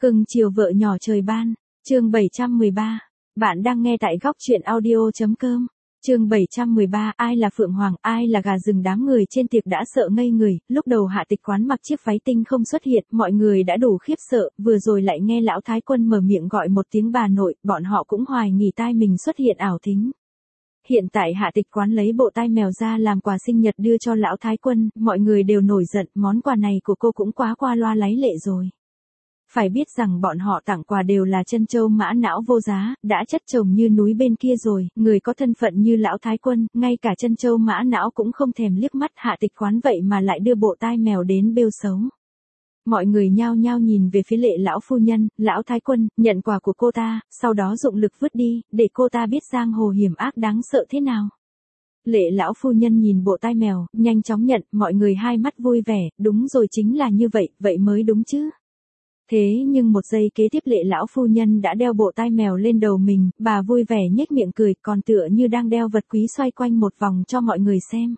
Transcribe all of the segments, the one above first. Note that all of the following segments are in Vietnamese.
Cưng chiều vợ nhỏ trời ban, chương 713. Bạn đang nghe tại góc truyện audio.com. Chương 713, ai là Phượng Hoàng, ai là gà rừng, đám người trên tiệc đã sợ ngây người, lúc đầu Hạ Tịch Quán mặc chiếc váy tinh không xuất hiện, mọi người đã đủ khiếp sợ, vừa rồi lại nghe lão thái quân mở miệng gọi một tiếng bà nội, bọn họ cũng hoài nghi tai mình xuất hiện ảo thính. Hiện tại Hạ Tịch Quán lấy bộ tai mèo ra làm quà sinh nhật đưa cho lão thái quân, mọi người đều nổi giận, món quà này của cô cũng quá qua loa láy lệ rồi. Phải biết rằng bọn họ tặng quà đều là chân châu mã não vô giá, đã chất chồng như núi bên kia rồi, người có thân phận như lão thái quân, ngay cả chân châu mã não cũng không thèm liếc mắt. Hạ Tịch Quán vậy mà lại đưa bộ tai mèo đến bêu xấu. Mọi người nhao nhao nhìn về phía Lệ lão phu nhân, lão thái quân, nhận quà của cô ta, sau đó dụng lực vứt đi, để cô ta biết giang hồ hiểm ác đáng sợ thế nào. Lệ lão phu nhân nhìn bộ tai mèo, nhanh chóng nhận, mọi người hai mắt vui vẻ, đúng rồi, chính là như vậy, vậy mới đúng chứ. Thế nhưng một giây kế tiếp Lệ lão phu nhân đã đeo bộ tai mèo lên đầu mình, bà vui vẻ nhếch miệng cười, còn tựa như đang đeo vật quý xoay quanh một vòng cho mọi người xem.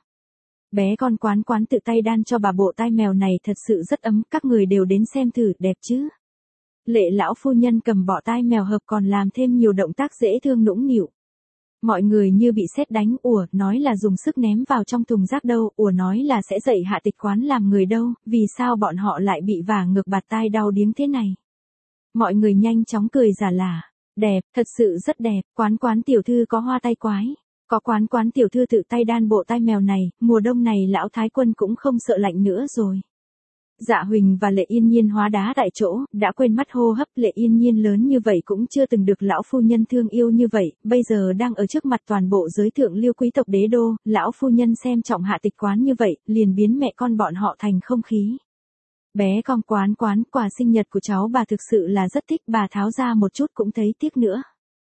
Bé con Quán tự tay đan cho bà bộ tai mèo này thật sự rất ấm, các người đều đến xem thử, đẹp chứ. Lệ lão phu nhân cầm bộ tai mèo hợp còn làm thêm nhiều động tác dễ thương nũng nịu. Mọi người như bị sét đánh, ủa, nói là dùng sức ném vào trong thùng rác đâu, ủa nói là sẽ dạy Hạ Tịch Quán làm người đâu, vì sao bọn họ lại bị vả ngược bạt tai đau điếng thế này. Mọi người nhanh chóng cười giả lả, đẹp, thật sự rất đẹp, Quán tiểu thư có hoa tay quái, có Quán tiểu thư tự tay đan bộ tai mèo này, mùa đông này lão thái quân cũng không sợ lạnh nữa rồi. Dạ Huỳnh và Lệ Yên Nhiên hóa đá tại chỗ, đã quên mất hô hấp. Lệ Yên Nhiên lớn như vậy cũng chưa từng được lão phu nhân thương yêu như vậy, bây giờ đang ở trước mặt toàn bộ giới thượng lưu quý tộc đế đô, lão phu nhân xem trọng Hạ Tịch Quán như vậy, liền biến mẹ con bọn họ thành không khí. Bé con Quán, quà sinh nhật của cháu bà thực sự là rất thích, bà tháo ra một chút cũng thấy tiếc nữa.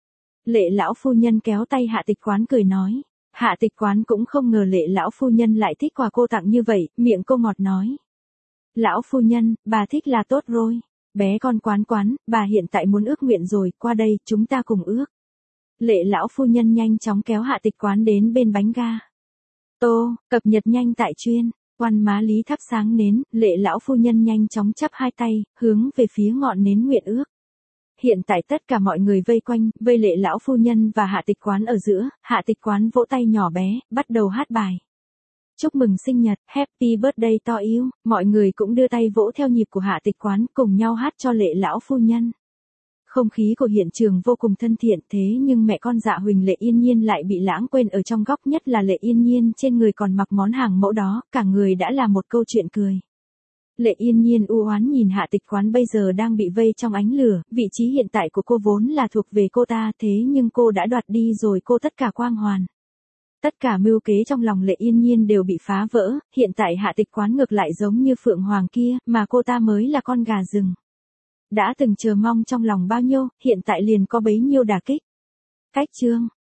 Lệ lão phu nhân kéo tay Hạ Tịch Quán cười nói. Hạ Tịch Quán cũng không ngờ Lệ lão phu nhân lại thích quà cô tặng như vậy, miệng cô ngọt nói. Lão phu nhân, bà thích là tốt rồi. Bé con Quán, bà hiện tại muốn ước nguyện rồi, qua đây, chúng ta cùng ước. Lệ lão phu nhân nhanh chóng kéo Hạ Tịch Quán đến bên bánh ga. Tô, cập nhật nhanh tại chuyên, quan má lý thắp sáng nến, Lệ lão phu nhân nhanh chóng chắp hai tay, hướng về phía ngọn nến nguyện ước. Hiện tại tất cả mọi người vây quanh, vây Lệ lão phu nhân và Hạ Tịch Quán ở giữa, Hạ Tịch Quán vỗ tay nhỏ bé, bắt đầu hát bài. Chúc mừng sinh nhật, happy birthday to you, mọi người cũng đưa tay vỗ theo nhịp của Hạ Tịch Quán, cùng nhau hát cho Lệ lão phu nhân. Không khí của hiện trường vô cùng thân thiện, thế nhưng mẹ con Dạ Huỳnh Lệ Yên Nhiên lại bị lãng quên ở trong góc, nhất là Lệ Yên Nhiên trên người còn mặc món hàng mẫu đó, cả người đã là một câu chuyện cười. Lệ Yên Nhiên u oán nhìn Hạ Tịch Quán bây giờ đang bị vây trong ánh lửa, vị trí hiện tại của cô vốn là thuộc về cô ta, thế nhưng cô đã đoạt đi rồi cô tất cả quang hoàn. Tất cả mưu kế trong lòng Lệ Yên Nhiên đều bị phá vỡ, hiện tại Hạ Tịch Quán ngược lại giống như Phượng Hoàng kia, mà cô ta mới là con gà rừng. Đã từng chờ mong trong lòng bao nhiêu, hiện tại liền có bấy nhiêu đả kích. Cách chương